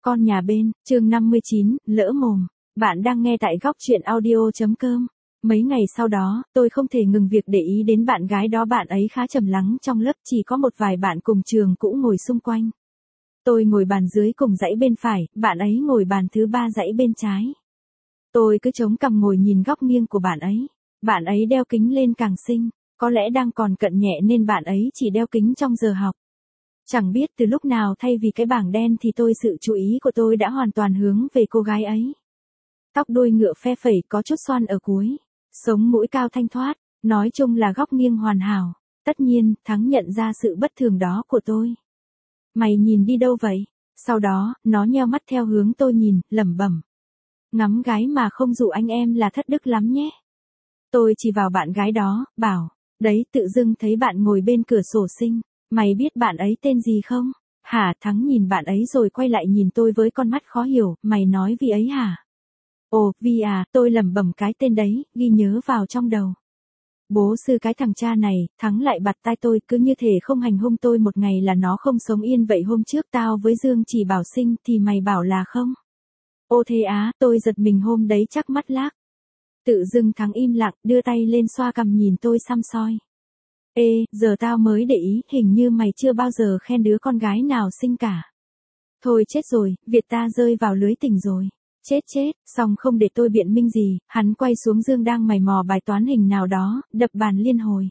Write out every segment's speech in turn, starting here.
Con nhà bên, chương 59, lỡ mồm. Bạn đang nghe tại góc truyện audio.com. Mấy ngày sau đó, tôi không thể ngừng việc để ý đến bạn gái đó. Bạn ấy khá trầm lắng trong lớp, chỉ có một vài bạn cùng trường cũ ngồi xung quanh. Tôi ngồi bàn dưới cùng dãy bên phải, bạn ấy ngồi bàn thứ ba dãy bên trái. Tôi cứ chống cằm ngồi nhìn góc nghiêng của bạn ấy. Bạn ấy đeo kính lên càng xinh, có lẽ đang còn cận nhẹ nên bạn ấy chỉ đeo kính trong giờ học. Chẳng biết từ lúc nào thay vì cái bảng đen thì sự chú ý của tôi đã hoàn toàn hướng về cô gái ấy. Tóc đuôi ngựa phe phẩy có chút xoăn ở cuối, sống mũi cao thanh thoát, nói chung là góc nghiêng hoàn hảo. Tất nhiên, Thắng nhận ra sự bất thường đó của tôi. Mày nhìn đi đâu vậy? Sau đó, nó nheo mắt theo hướng tôi nhìn, lẩm bẩm. Ngắm gái mà không dụ anh em là thất đức lắm nhé. Tôi chỉ vào bạn gái đó, bảo, đấy tự dưng thấy bạn ngồi bên cửa sổ xinh. Mày biết bạn ấy tên gì không? Hả? Thắng nhìn bạn ấy rồi quay lại nhìn tôi với con mắt khó hiểu, mày nói Vi ấy hả? Ồ, Vi à, tôi lẩm bẩm cái tên đấy, ghi nhớ vào trong đầu. Bố sư cái thằng cha này. Thắng lại bặt tai tôi, cứ như thể không hành hung tôi một ngày là nó không sống yên vậy. Hôm trước tao với Dương chỉ bảo sinh thì mày bảo là không? Ô thế á, tôi giật mình hôm đấy chắc mắt lác. Tự dưng Thắng im lặng, đưa tay lên xoa cằm nhìn tôi săm soi. Ê, giờ tao mới để ý, hình như mày chưa bao giờ khen đứa con gái nào xinh cả. Thôi chết rồi, Việt ta rơi vào lưới tình rồi. Chết, xong không để tôi biện minh gì, hắn quay xuống Dương đang mày mò bài toán hình nào đó, đập bàn liên hồi.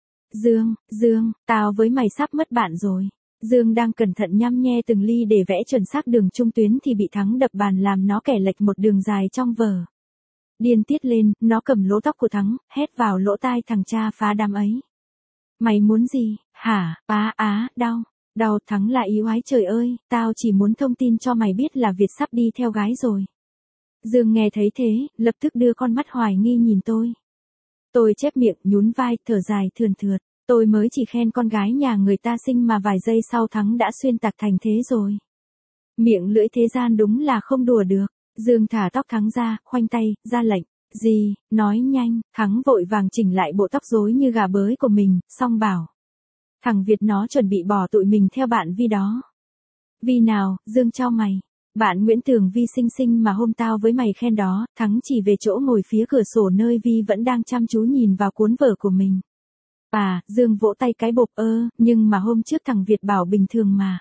Dương, tao với mày sắp mất bạn rồi. Dương đang cẩn thận nhăm nhe từng ly để vẽ chuẩn xác đường trung tuyến thì bị Thắng đập bàn làm nó kẻ lệch một đường dài trong vở. Điên tiết lên, nó cầm lỗ tóc của Thắng, hét vào lỗ tai thằng cha phá đám ấy. Mày muốn gì, hả? Đau. Thắng là ý oái trời ơi, tao chỉ muốn thông tin cho mày biết là Việt sắp đi theo gái rồi. Dương nghe thấy thế, lập tức đưa con mắt hoài nghi nhìn tôi. Tôi chép miệng, nhún vai, thở dài thườn thượt. Tôi mới chỉ khen con gái nhà người ta xinh mà vài giây sau Thắng đã xuyên tạc thành thế rồi. Miệng lưỡi thế gian đúng là không đùa được. Dương thả tóc Thắng ra, khoanh tay, ra lệnh. Gì, nói nhanh. Thắng vội vàng chỉnh lại bộ tóc rối như gà bới của mình, xong bảo. Thằng Việt nó chuẩn bị bỏ tụi mình theo bạn Vi đó. Vi nào? Dương cho mày. Bạn Nguyễn Tường Vi xinh mà hôm tao với mày khen đó. Thắng chỉ về chỗ ngồi phía cửa sổ nơi Vi vẫn đang chăm chú nhìn vào cuốn vở của mình. Dương vỗ tay cái bộp, nhưng mà hôm trước thằng Việt bảo bình thường mà.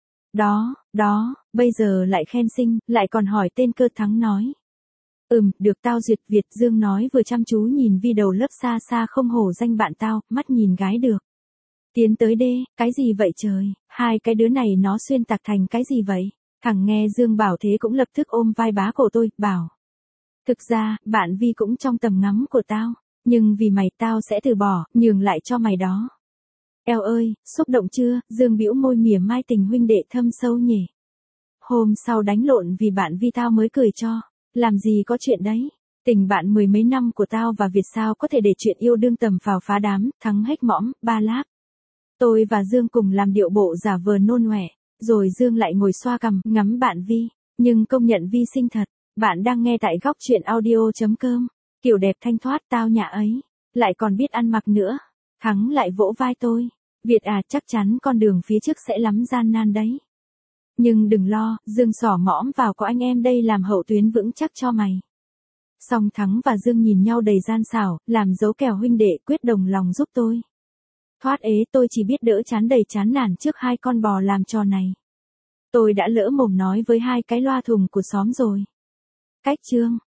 Đó, bây giờ lại khen xinh, lại còn hỏi tên cơ. Thắng nói. Được tao duyệt. Việt. Dương nói vừa chăm chú nhìn Vi đầu lớp xa xa không hổ danh bạn tao, mắt nhìn gái được. Tiến tới đê, cái gì vậy trời, hai cái đứa này nó xuyên tạc thành cái gì vậy? Thằng nghe Dương bảo thế cũng lập tức ôm vai bá cổ tôi, bảo. Thực ra, bạn Vi cũng trong tầm ngắm của tao, nhưng vì mày tao sẽ từ bỏ, nhường lại cho mày đó. Eo ơi, xúc động chưa? Dương bĩu môi mỉa mai tình huynh đệ thâm sâu nhỉ. Hôm sau đánh lộn vì bạn Vi tao mới cười cho, làm gì có chuyện đấy. Tình bạn mười mấy năm của tao và Việt sao có thể để chuyện yêu đương tầm phào phá đám. Thắng hét mõm, ba lác. Tôi và Dương cùng làm điệu bộ giả vờ nôn ọe, rồi Dương lại ngồi xoa cằm, ngắm bạn Vi, nhưng công nhận Vi xinh thật. Bạn đang nghe tại góc truyện audio.com. Kiểu đẹp thanh thoát tao nhã ấy, lại còn biết ăn mặc nữa. Thắng lại vỗ vai tôi. Việt à, chắc chắn con đường phía trước sẽ lắm gian nan đấy. Nhưng đừng lo, Dương xỏ mõm vào, có anh em đây làm hậu tuyến vững chắc cho mày. Xong Thắng và Dương nhìn nhau đầy gian xảo, làm dấu kèo huynh đệ quyết đồng lòng giúp tôi. Thoát ế, tôi chỉ biết đỡ chán đầy chán nản trước hai con bò làm trò này. Tôi đã lỡ mồm nói với hai cái loa thùng của xóm rồi. Cách chương.